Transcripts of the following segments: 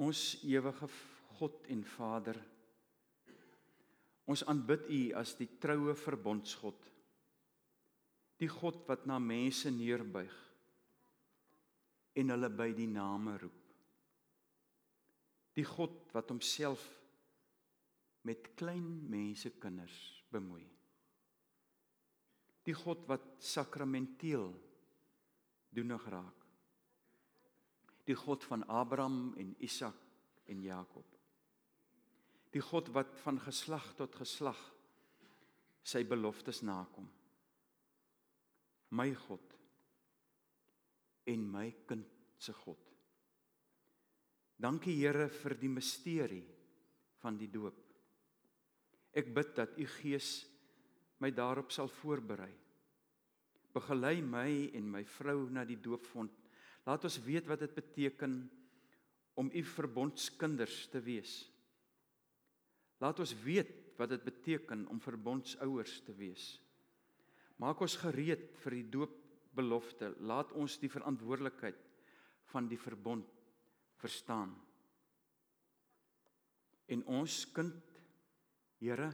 Ons ewige God en Vader, ons aanbid U as die troue verbondsgod, die God wat na mense neerbuig en hulle by die name roep. Die God wat homself met klein mensekinders bemoei. Die God wat sakramenteel doenig raak. Die God van Abraham en Isak en Jakob. Die God wat van geslag tot geslag sy beloftes nakom. My God en my kind se God. Dankie Here vir die misterie van die doop. Ek bid dat U Gees my daarop sal voorberei. Begelei my en my vrou na die doopvont. Laat ons weet wat dit beteken om U verbondskinders te wees. Laat ons weet wat dit beteken om verbondsouers te wees. Maak ons gereed vir die doopbelofte. Laat ons die verantwoordelikheid van die verbond verstaan. En ons kind, Here,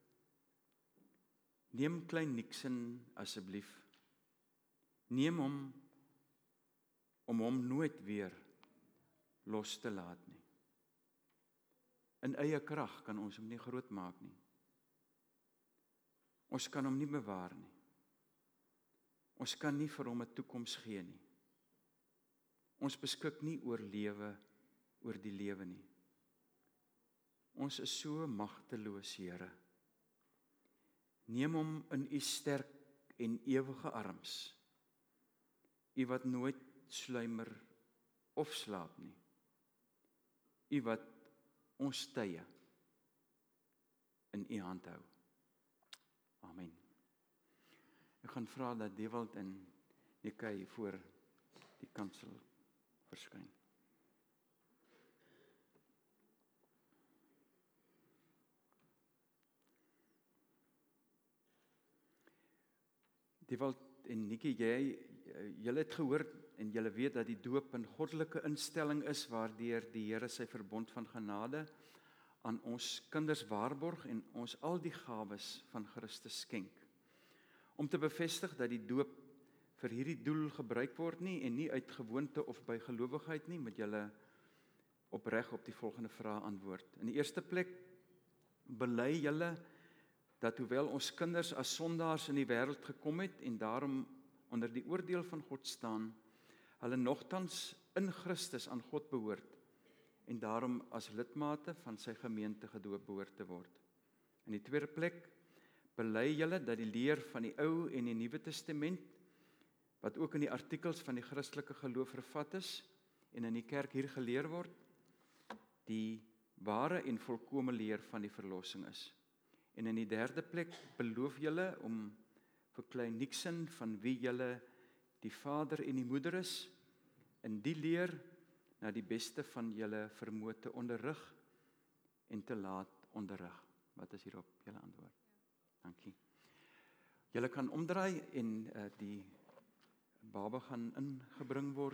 neem klein Nixon asseblief. Neem hom om hom nooit weer los te laat nie. In eie krag kan ons hom nie groot maak nie. Ons kan hom nie bewaar nie. Ons kan nie vir hom 'n toekoms gee nie. Ons beskik nie oor die lewe nie. Ons is so magteloos, Here. Neem hom in U sterk en ewige arms. U wat nooit sluimer of slaap nie. U wat ons tye in U hand hou. Amen. Ek gaan vra dat Dewald en Nikki voor die kansel verskyn. Dewald en Nikki, julle het gehoor en julle weet dat die doop 'n goddelike instelling is waardeur die Here sy verbond van genade aan ons kinders waarborg en ons al die gawes van Christus skenk. Om te bevestig dat die doop vir hierdie doel gebruik word nie en nie uit gewoonte of by gelowigheid nie, moet julle opreg op die volgende vrae antwoord. In die eerste plek, bely julle dat hoewel ons kinders as sondaars in die wêreld gekom het en daarom onder die oordeel van God staan, hulle nogtans in Christus aan God behoort en daarom as lidmate van sy gemeente gedoop behoort te word. In die tweede plek, bely julle dat die leer van die Ou en die Nuwe Testament, wat ook in die artikels van die Christelike geloof vervat is en in die kerk hier geleer word, die ware en volkome leer van die verlossing is. En in die derde plek, beloof julle om vir klein Nixon, van wie julle die vader en die moeder is, in die leer na die beste van julle vermoë te onderrig en te laat onderrig. Wat is hierop julle antwoord? Dankie. Julle kan omdraai en die baba gaan ingebring word.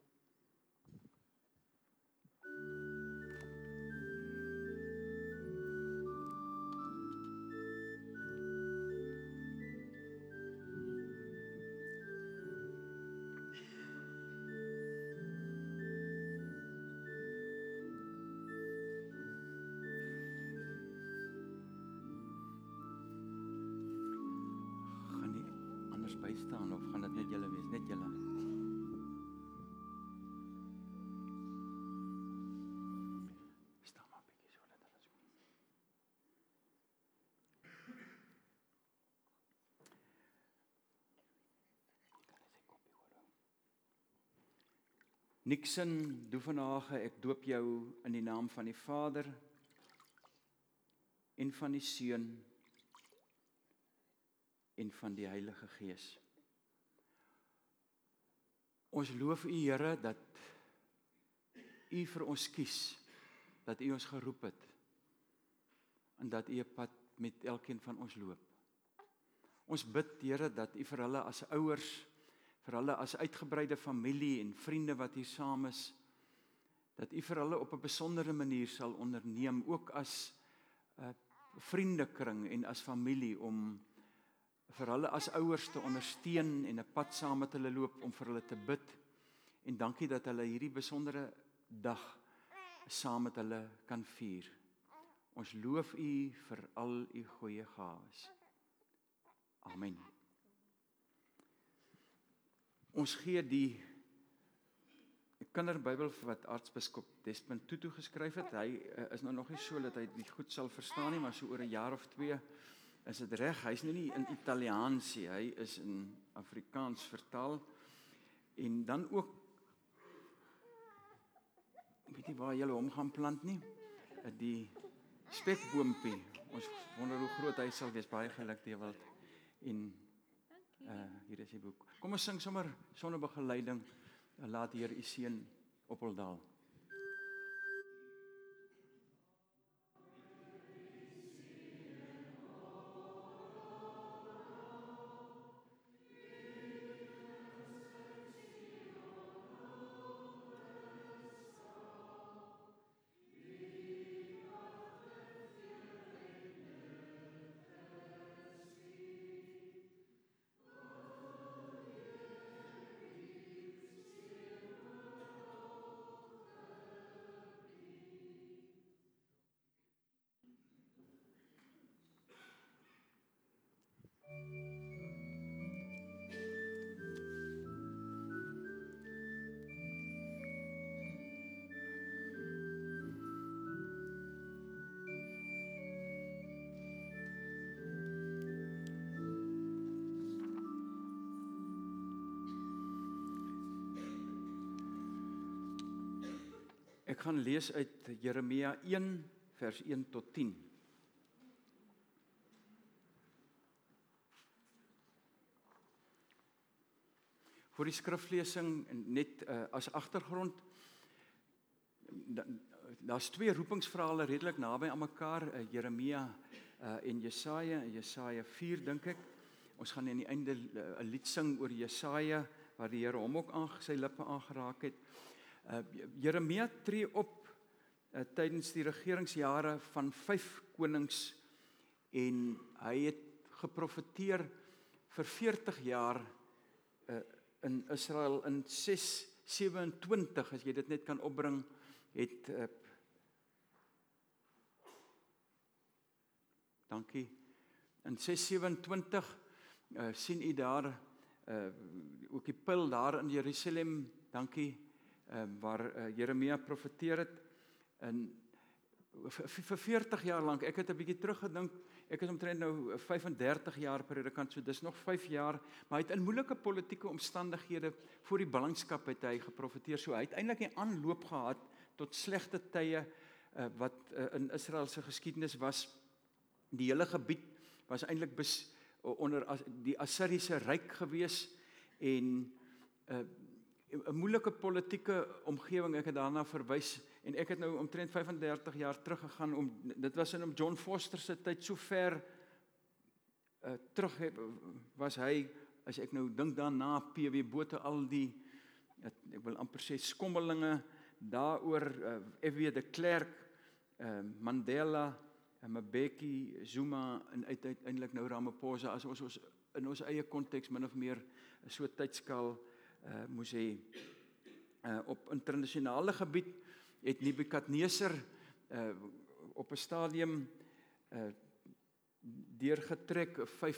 Bystaan of gaan dit net julle wees, net julle? Staan maar 'n bietjie so dat alles goed. Nixon Duvenage, ek doop jou in die naam van die Vader en van die Seun en van die Heilige Gees. Ons loof U, Here, dat U vir ons kies, dat U ons geroep het en dat U 'n pad met elkeen van ons loop. Ons bid, Here, dat U vir hulle as ouers, vir hulle as uitgebreide familie en vriende wat hier saam is, dat U vir hulle op 'n besondere manier sal onderneem, ook as vriendekring en as familie, om vir hulle as ouers te ondersteun en 'n pad saam met hulle loop, om vir hulle te bid. En dankie dat hulle hierdie besondere dag saam met hulle kan vier. Ons loof U vir al U goeie gawes. Amen. Ons gee die kinderbybel wat aartsbiskop Desmond Tutu geskryf het. Hy is nou nog nie so dat hy dit goed sal verstaan nie, maar so oor 'n jaar of 2 is dit reg. Hy's nou nie in Italiaans nie, hy is in Afrikaans vertaal. En dan ook, ek weet nie waar julle hom gaan plant nie, die spekboompie. Ons wonder hoe groot hy sal wees, baie geluk Dewald. En hier is die boek. Kom ons sing sommer sonder begeleiding, laat die Here U seën op hul daal. Ek gaan lees uit Jeremia 1 vers 1 tot 10. Voor die skriflesing net as agtergrond, daar's 2 roepingsverhale redelik naby aan mekaar, Jeremia en Jesaja 4 dink ek. Ons gaan aan die einde 'n lied sing oor Jesaja, waar die Here hom ook sy lippe aangeraak het. Jeremia tree op tydens die regeringsjare van 5 konings en hy het geprofeteer vir 40 jaar in Israel. In 627, as jy dit net kan opbring, het dankie. In 627 sien u daar ook die pyl daar in Jerusalem, dankie, waar Jeremia profeteer het. En vir 40 jaar lank, ek het 'n bietjie teruggedink, ek is omtrent nou 35 jaar predikant, so dis nog 5 jaar, maar hy het in moeilike politieke omstandighede voor die ballingskap het hy geprofeteer. So hy het eintlik 'n aanloop gehad tot slegte tye wat in Israel se geskiedenis was. Die hele gebied was eintlik onder die Assiriese ryk gewees en 'n moeilike politieke omgewing. Ek het daarna verwys en ek het nou omtrent 35 jaar teruggegaan dit was in John Foster se tyd, so ver terug was hy, as ek nou dink daarna, PW Botha, al die, ek wil amper sê skommelinge daaroor, F.W. de Klerk, Mandela, Mbeki, Zuma en uiteindelik nou Ramaphosa, as ons in ons eie konteks min of meer so tydskaal moes hê. Op internasionale gebied het Nebukadneser op 'n stadium deurgetrek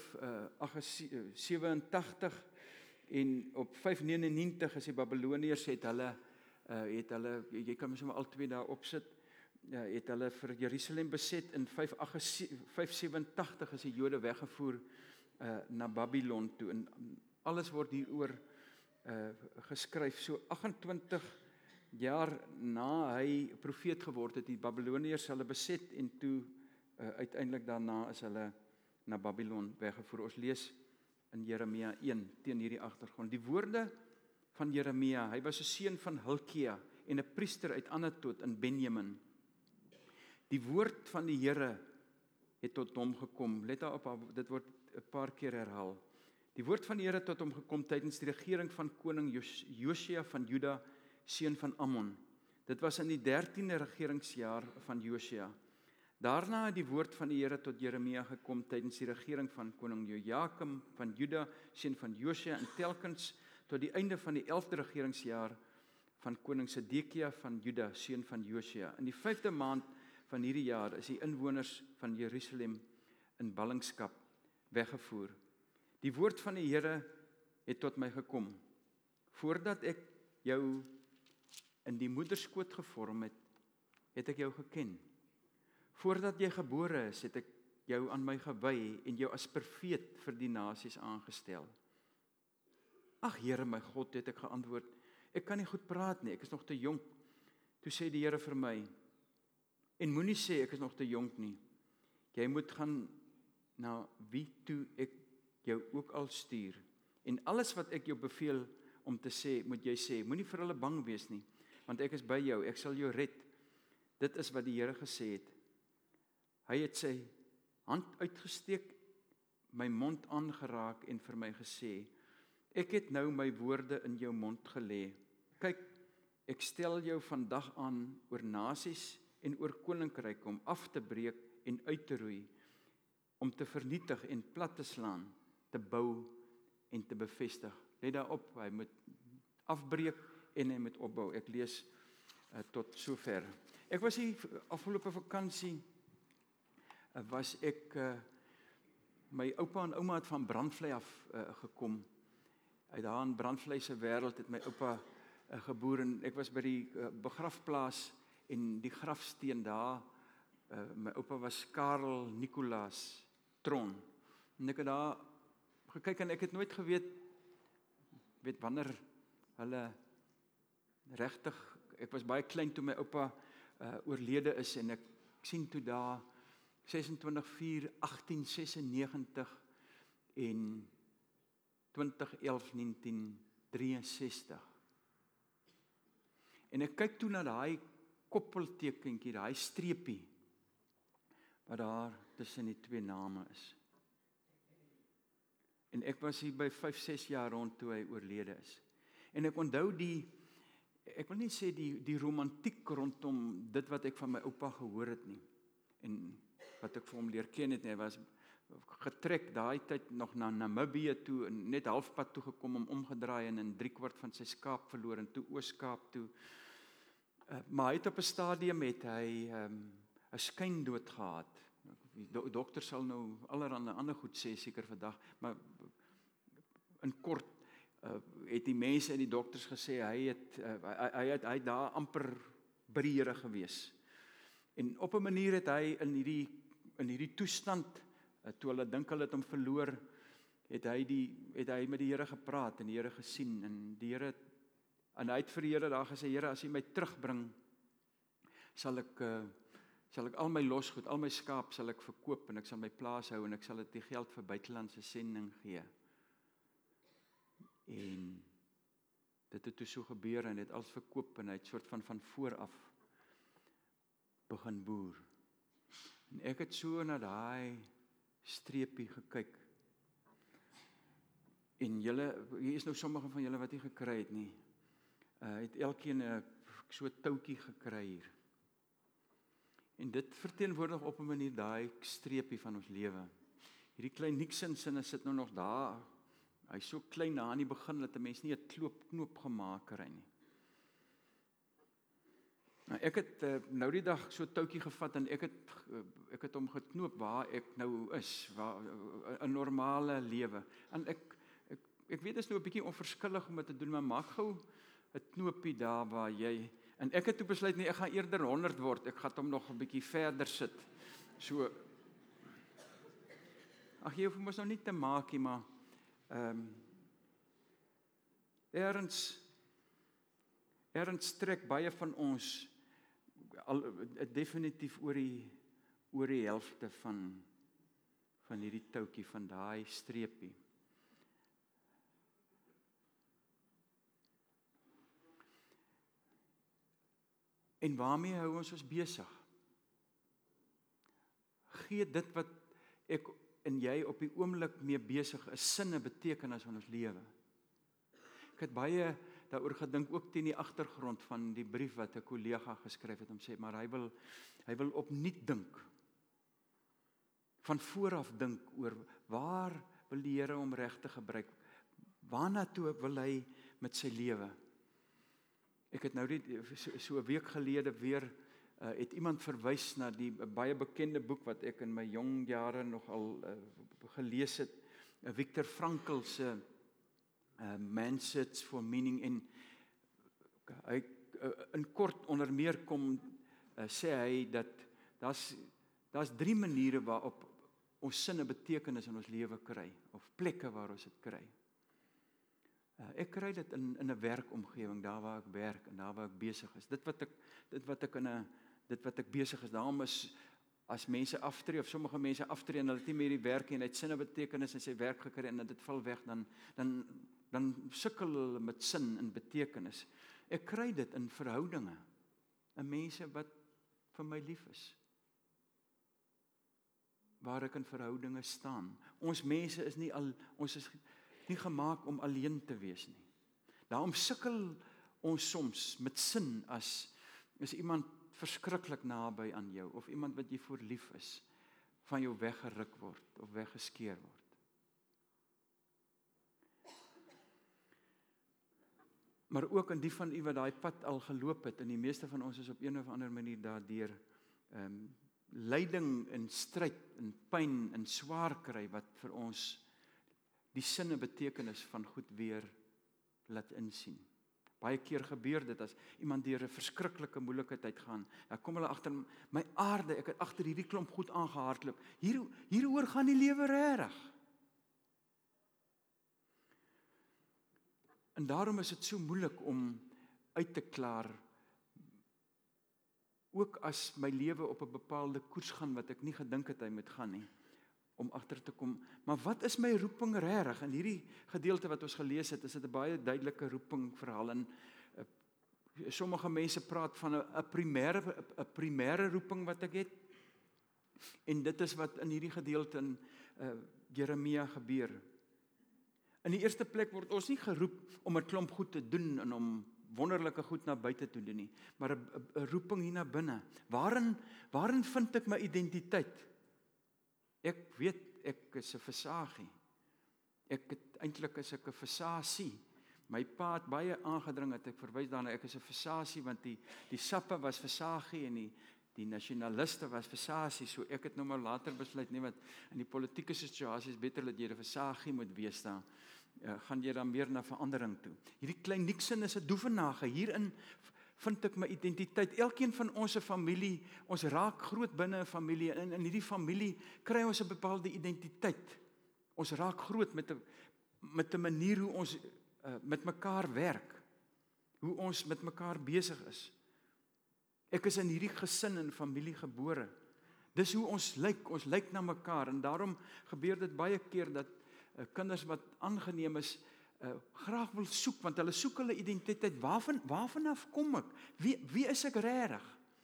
587 en op 599 as die Babiloniërs het hulle, jy kan sommer al 2 daar opsit, het hulle vir Jerusalem beset. In 587 is die Jode weggevoer na Babylon toe en alles word hieroor geskryf. So 28 jaar na hy profeet geword het, die Babiloniërs hulle beset en toe uiteindelik daarna is hulle na Babylon weggevoer. Ons lees in Jeremia 1 teen hierdie agtergrond. Die woorde van Jeremia, hy was 'n seun van Hilkia en 'n priester uit Anatot in Benjamin. Die woord van die Here het tot hom gekom. Let daarop, dit word 'n paar keer herhaal. Die woord van die Here tot hom gekom tydens die regering van koning Josia van Juda, seun van Ammon. Dit was in die 13de regeringsjaar van Josia. Daarna het die woord van die Here tot Jeremia gekom tydens die regering van koning Jojakim van Juda, seun van Josia, en telkens tot die einde van die 11de regeringsjaar van koning Sedekia van Juda, seun van Josia. In die 5de maand van hierdie jaar is die inwoners van Jerusalem in ballingskap weggevoer. Die woord van die Here het tot my gekom. Voordat ek jou in die moederskoot gevorm het, het ek jou geken. Voordat jy gebore is, het ek jou aan my gewy en jou as profeet vir die nasies aangestel. Ag Here my God, het ek geantwoord, ek kan nie goed praat nie, ek is nog te jonk. Toe sê die Here vir my, en moenie sê ek is nog te jonk nie. Jy moet gaan na wie toe ek jou ook al stuur. En alles wat ek jou beveel om te sê, moet jy sê. Moenie vir hulle bang wees nie, want ek is by jou, ek sal jou red. Dit is wat die Here gesê het. Hy het sy hand uitgesteek, my mond aangeraak en vir my gesê, ek het nou my woorde in jou mond gelê. Kyk, ek stel jou vandag aan oor nasies en oor koninkryke om af te breek en uit te roei, om te vernietig en plat te slaan, te bou en te bevestig. Let daarop, hy moet afbreek en hy moet opbou. Ek lees tot sover. Ek was hier afgelope vakansie, was ek, my oupa en ouma het van Brandvlei af gekom. Uit daar in Brandvlei se wêreld het my oupa geboor en ek was by die begrafplaas en die grafsteen daar, my oupa was Karel Nicolaas Tron. En ek het daar gekyk en ek het nooit weet wanneer hulle regtig, ek was baie klein toe my oupa oorlede is en ek sien toe daar 26/4/1896 en 20/11/1963. En ek kyk toe na daai koppeltekentjie, daai streepie wat daar tussen die twee name is. En ek was hier by 5-6 jaar rond toe hy oorlede is. En ek onthou ek wil nie sê die romantiek rondom dit wat ek van my oupa gehoor het nie. En wat ek vir hom leer ken het, hy was getrek daai tyd nog na Namibië toe, en net halfpad toe gekom om omgedraai en in 3/4 van sy skaap verloor en toe Oos-Kaap toe. Maar hy het op 'n stadium het hy 'n skyndood gehad. Die dokter sal nou allerhande ander goed sê seker vandag, maar in kort het die mense en die dokters gesê hy het daar amper by die Here gewees. En op 'n manier het hy in hierdie toestand, toe hulle dink hulle het hom verloor, het hy met die Here gepraat en die Here gesien en die Here, en hy het vir die Here daar gesê, Here, as U my terugbring, sal ek al my losgoed, al my skaap sal ek verkoop en ek sal my plaas hou en ek sal dit die geld vir buitelandse sending gee. En dit het toe so gebeur en het alles verkoop en hy het soort van vooraf begin boer. En ek het so na daai streepie gekyk. En hier is nou sommige van julle wat nie gekry het nie. Het elkeen so 'n toutjie gekry hier. En dit verteenwoordig op 'n manier daai streepie van ons lewe. Hierdie klein Nixon sit nou nog daar. Hy's so klein na aan die begin dat 'n mens nie 'n knoop gemaak kry nie. Nou ek het nou die dag so 'n toutjie gevat en ek het hom geknoop waar ek nou is, waar 'n normale lewe. En ek weet dit is nou 'n bietjie onverskillig om dit te doen, maar maak gou 'n knoopie daar waar jy, en ek het toe besluit nee, ek gaan eerder 100 word. Ek gaan hom nog 'n bietjie verder sit. So ag jy hoef mos nou nie te maak nie, maar erns trek baie van ons al definitief oor die helfte van hierdie toutjie, van daai streepie. En waarmee hou ons besig? Gee dit wat ek en jy op die oomblik mee besig is, sin en betekenis in ons lewe. Ek het baie daaroor gedink, ook teen die agtergrond van die brief wat 'n kollega geskryf het, om sê, maar hy wil opnuut dink, van vooraf dink oor waar wil die Here hom regtig gebruik, waarna toe wil hy met sy lewe. Ek het nou so 'n week gelede weer, het iemand verwys na die baie bekende boek wat ek in my jong jare nogal gelees het, Viktor Frankl se Man Search for Meaning, en hy in kort onder meer sê hy dat daar's 3 maniere waarop ons sin 'n betekenis in ons lewe kry, of plekke waar ons dit kry. Ek kry dit in 'n werkomgewing, daar waar ek werk en daar waar ek besig is. Dit wat ek besig is, daarom is as mense aftree, of sommige mense aftree en hulle het nie meer die werk en hy het sin en betekenis in sy werk gekry en dit val weg, dan sukkel hulle met sin en betekenis. Ek kry dit in verhoudinge, in mense wat vir my lief is, waar ek in verhoudinge staan. Ons mense is ons is nie gemaak om alleen te wees nie. Daarom sukkel ons soms met sin as iemand verskriklik naby aan jou, of iemand wat jy voor lief is, van jou weggeruk word, of weggeskeer word. Maar ook in die van u wat daai pad al geloop het, en die meeste van ons is op een of ander manier daardeur, lyding en stryd en pyn en swaar kry, wat vir ons die sin en betekenis van goed weer laat insien. Baie keer gebeur dit as iemand deur 'n verskriklike moeilike tyd gaan, dan kom hulle agter my aarde, ek het agter hierdie klomp goed aangehardloop. Hieroor gaan die lewe regtig. En daarom is dit so moeilik om uit te klaar, ook as my lewe op 'n bepaalde koers gaan wat ek nie gedink het hy moet gaan nie, om agter te kom, maar wat is my roeping regtig? In hierdie gedeelte wat ons gelees het, is dit 'n baie duidelike roeping verhaal, en sommige mense praat van 'n primêre roeping wat ek het, en dit is wat in hierdie gedeelte in Jeremia gebeur. In die eerste plek word ons nie geroep om 'n klomp goed te doen en om wonderlike goed na buite te doen nie, maar 'n roeping hier na binne. Waarin vind ek my identiteit? Ek weet, ek is 'n versagie. Eintlik is ek 'n versasie. My pa het baie aangedring dat ek verwys daarna, ek is 'n versasie, want die sappe was versagie en die nasionaliste was versasie, so ek het nou maar later besluit, nee, wat in die politieke situasie is beter dat jy 'n versagie moet wees, dan gaan jy dan meer na verandering toe. Hierdie klein Nixon is 'n doevenage, hierin vind ek my identiteit. Elkeen van ons familie, ons raak groot binne 'n familie, en in hierdie familie kry ons 'n bepaalde identiteit. Ons raak groot met 'n manier hoe ons met mekaar werk, hoe ons met mekaar besig is. Ek is in hierdie gesin en familie gebore. Dis hoe ons lyk na mekaar, en daarom gebeur dit baie keer dat kinders wat aangeneem is, graag wil soek, want hulle soek hulle identiteit. Waarvan af kom ek? Wie is ek regtig?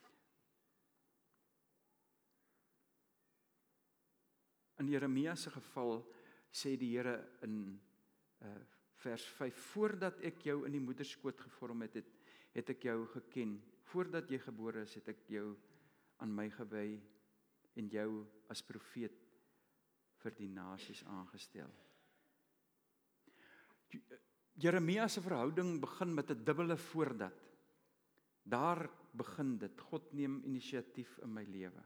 In Jeremia se geval sê die Here in vers 5, voordat ek jou in die moederskoot gevorm het ek jou geken. Voordat jy gebore is, het ek jou aan my gewy en jou as profeet vir die nasies aangestel. Jeremia se verhouding begin met 'n dubbele voordat. Daar begin dit. God neem inisiatief in my lewe.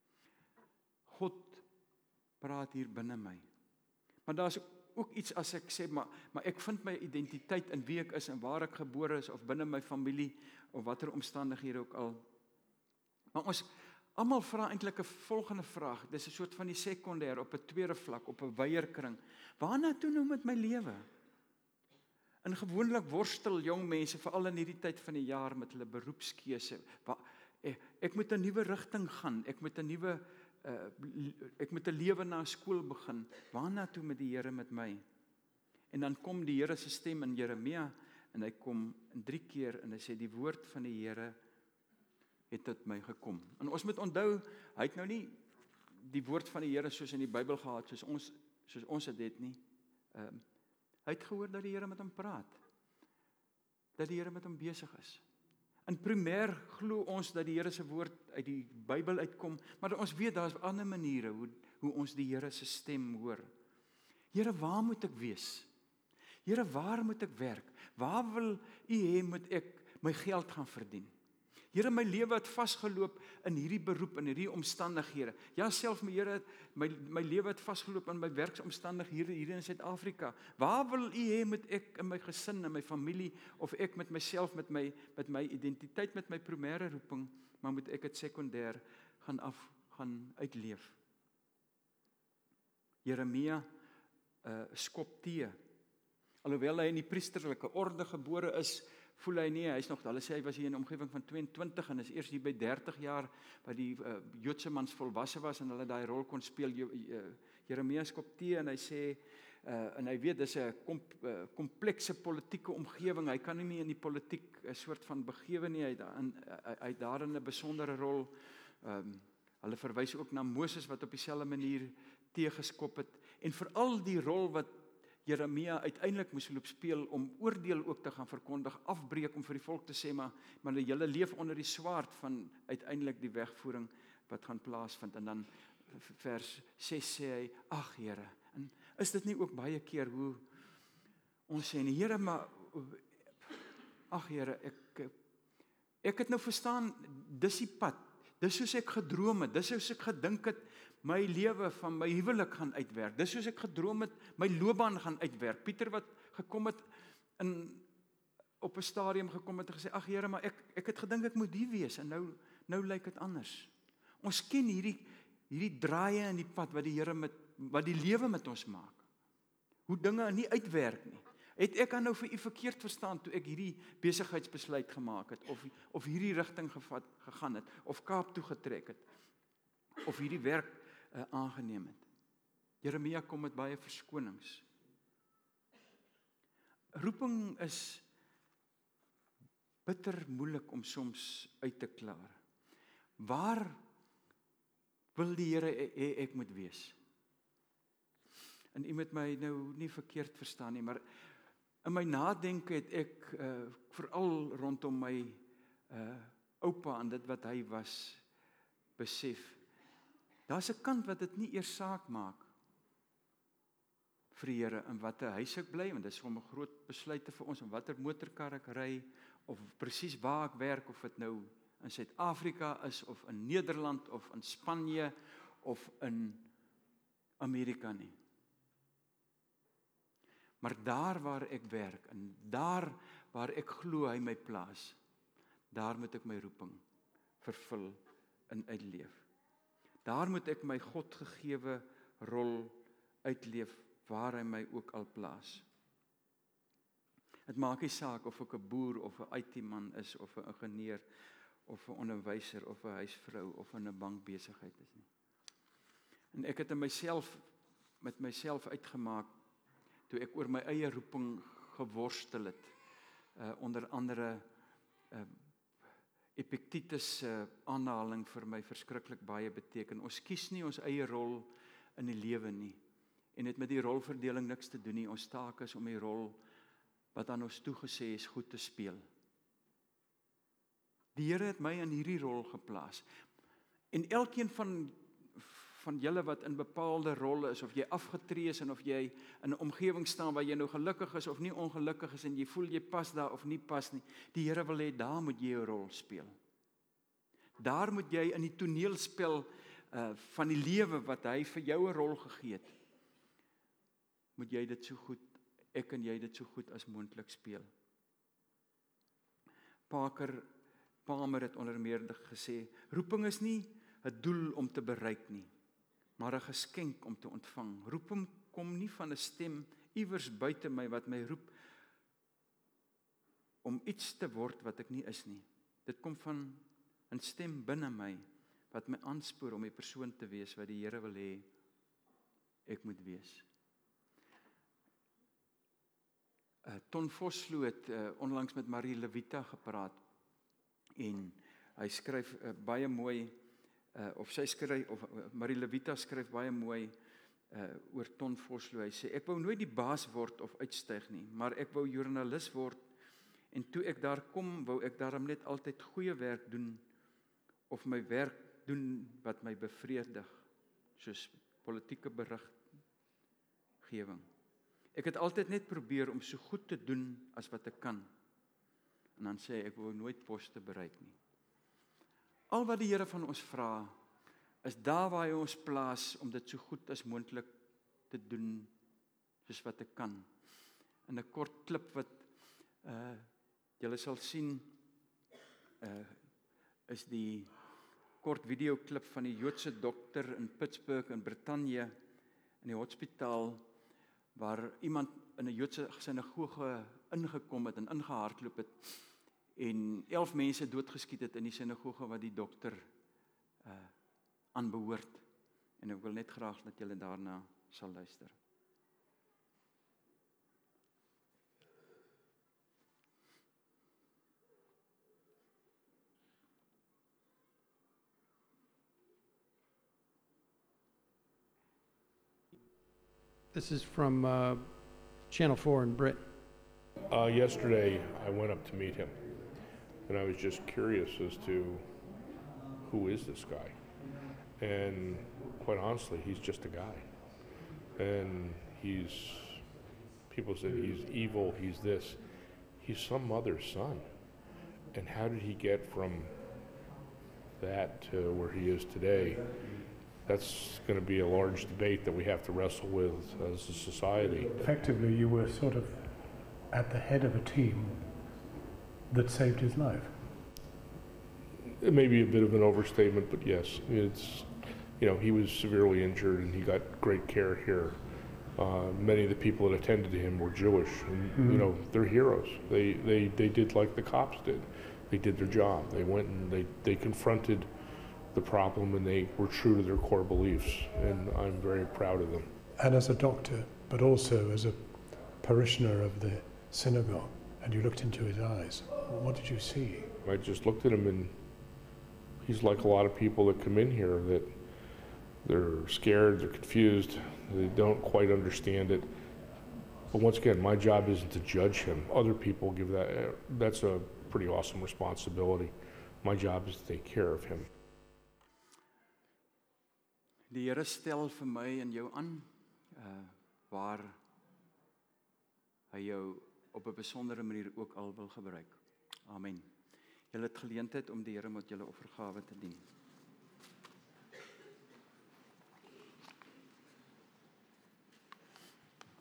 God praat hier binne my. Maar daar's ook iets as ek sê, maar ek vind my identiteit in wie ek is en waar ek gebore is, of binne my familie, of watter omstandighede ook al. Maar ons almal vra eintlik 'n volgende vraag. Dis 'n soort van die sekondêr, op 'n tweede vlak, op 'n wyeer kring. Waarna toe nou met my lewe? En gewoonlik worstel jong mense, veral in hierdie tyd van die jaar, met hulle beroepskeuse. Ek moet 'n nuwe rigting gaan. Ek moet 'n lewe na skool begin. Waarna toe met die Here met my? En dan kom die Here se stem in Jeremia, en hy kom 3 keer, en hy sê, die woord van die Here het tot my gekom. En ons moet onthou, hy het nou nie die woord van die Here soos in die Bybel gehad, soos ons dit het nie. Hy het gehoor dat die Here met hom praat. dat die Here met hom besig is. In primêr glo ons dat die Here se woord uit die Bybel uitkom, maar ons weet daar's ander maniere hoe ons die Here se stem hoor. Here, waar moet ek wees? Here, waar moet ek werk? Waar wil U hê moet ek my geld gaan verdien? Here, my lewe het vasgeloop in hierdie beroep, in hierdie omstandighede. Ja, selfs my lewe het vasgeloop in my werksomstandighede hier in Suid-Afrika. Waar wil U hê moet ek in my gesin, in my familie, of ek met myself, met my identiteit, met my primêre roeping, maar moet ek dit sekondêr gaan uitleef? Jeremia skop tee. Alhoewel hy in die priesterlike orde gebore is, voel hy nie, hulle sê hy was hier in 'n omgewing van 22 en is eers hier by 30 jaar by die Joodse mans volwasse was en hulle daai rol kon speel. Jeremia skop tee en hy sê en hy weet dis 'n komplekse politieke omgewing. Hy kan nie in die politiek 'n soort van begewe nie. Hy daarin 'n besondere rol. Hulle verwys ook na Moses wat op dieselfde manier tee geskop het en veral die rol wat Jeremia uiteindelik moes loop speel om oordeel ook te gaan verkondig, afbreek om vir die volk te sê, maar julle leef onder die swaard van uiteindelik die wegvoering wat gaan plaasvind. En dan vers 6 sê hy, ag Here, en is dit nie ook baie keer hoe ons sê, Here, maar ag Here, ek het nou verstaan, dis die pad, dis soos ek gedroom het, dis soos ek gedink het, my lewe van my huwelik gaan uitwerk. Dis soos ek gedroom het, my loopbaan gaan uitwerk. Pieter wat gekom het op 'n stadium gekom het en gesê, ag Here, maar ek het gedink ek moet hier wees en nou lyk dit anders. Ons ken hierdie draaie in die pad wat die Here wat die lewe met ons maak. Hoe dinge nie uitwerk nie. Het ek nou vir U verkeerd verstaan toe ek hierdie besigheidsbesluit gemaak het of hierdie rigting gegaan het of Kaap toe getrek het of hierdie werk aangeneem het. Jeremia kom met baie verskonings. Roeping is bitter moeilik om soms uit te klaar. Waar wil die Here hê ek moet wees? En U moet my nou nie verkeerd verstaan nie, maar in my nadenke het ek veral rondom my oupa en dit wat hy was besef. Daar's 'n kant wat dit nie eers saak maak vir die Here in watter huis ek bly, want dit is vir 'n groot besluite vir ons, en watter motorkar ek ry, of presies waar ek werk, of dit nou in Suid-Afrika is, of in Nederland, of in Spanje, of in Amerika nie. Maar daar waar ek werk, en daar waar ek glo hy my plaas, daar moet ek my roeping vervul en uitleef. Daar moet ek my God gegewe rol uitleef, waar hy my ook al plaas. Dit maak nie saak of ek 'n boer, of 'n IT-man is, of 'n ingenieur, of 'n onderwyser, of 'n huisvrou, of in 'n bankbesigheid is nie. En ek het met myself uitgemaak, toe ek oor my eie roeping geworstel het, onder andere Epictetus aanhaling vir my verskriklik baie beteken. Ons kies nie ons eie rol in die lewe nie, en het met die rolverdeling niks te doen nie. Ons taak is om die rol wat aan ons toegesê is goed te speel. Die Here het my in hierdie rol geplaas, en elkeen van julle wat in bepaalde rolle is, of jy afgetree is, en of jy in 'n omgewing staan waar jy nou gelukkig is of nie ongelukkig is, en jy voel jy pas daar of nie pas nie, die Here wil hê, daar moet jy 'n rol speel. Daar moet jy in die toneelspel van die lewe wat hy vir jou 'n rol gegee het, moet jy dit so goed, ek en jy dit so goed as moontlik speel. Palmer het onder meer gesê, roeping is nie 'n doel om te bereik nie, maar 'n geskenk om te ontvang. Roeping kom nie van 'n stem iewers buite my wat my roep om iets te word wat ek nie is nie. Dit kom van 'n stem binne my wat my aanspoor om die persoon te wees wat die Here wil hê ek moet wees. Ton Vosloo het onlangs met Marie Levita gepraat, en hy skryf baie mooi, Marie Levita skryf baie mooi oor Ton Vosloo. Hy sê, ek wou nooit die baas word of uitstyg nie, maar ek wou joernalis word En toe ek daar kom, wou ek daarom net altyd goeie werk doen, of my werk doen wat my bevredig, soos politieke beriggewing. Ek het altyd net probeer om so goed te doen as wat ek kan. En dan sê ek wou nooit poste bereik nie. Al wat die Here van ons vra, is daar waar hy ons plaas om dit so goed as moontlik te doen, soos wat ek kan. In 'n kort klip wat julle sal sien, is die kort videoklip van die Joodse dokter in Pittsburgh in Brittanje, in die hospitaal, waar iemand in 'n Joodse sinagoge ingekom het en ingehardloop het, en 11 mense doodgeskiet het in die sinagoge wat die dokter aanbehoort. En ek wil net graag dat julle daarna sal luister. This is from Channel 4 in Britain. Yesterday, I went up to meet him, and I was just curious as to who is this guy. And quite honestly, he's just a guy. And people say he's evil, he's this. He's some mother's son. And how did he get from that to where he is today? That's going to be a large debate that we have to wrestle with as a society. Effectively, you were sort of at the head of a team that saved his life. It may be a bit of an overstatement, but yes, he was severely injured and he got great care here. Many of the people that attended to him were Jewish, and they're heroes. They did like the cops did. They did their job. They went and they confronted the problem, and they were true to their core beliefs, and I'm very proud of them. And as a doctor, but also as a parishioner of the synagogue, and you looked into his eyes, what did you see? I just looked at him, and he's like a lot of people that come in here, that they're scared, they're confused, they don't quite understand it. But once again, my job isn't to judge him. Other people give that's a pretty awesome responsibility. My job is to take care of him. Die Here stel vir my en jou aan, waar hy jou op 'n besondere manier ook al wil gebruik. Amen. Julle het geleentheid om die Here met julle offergawe te dien.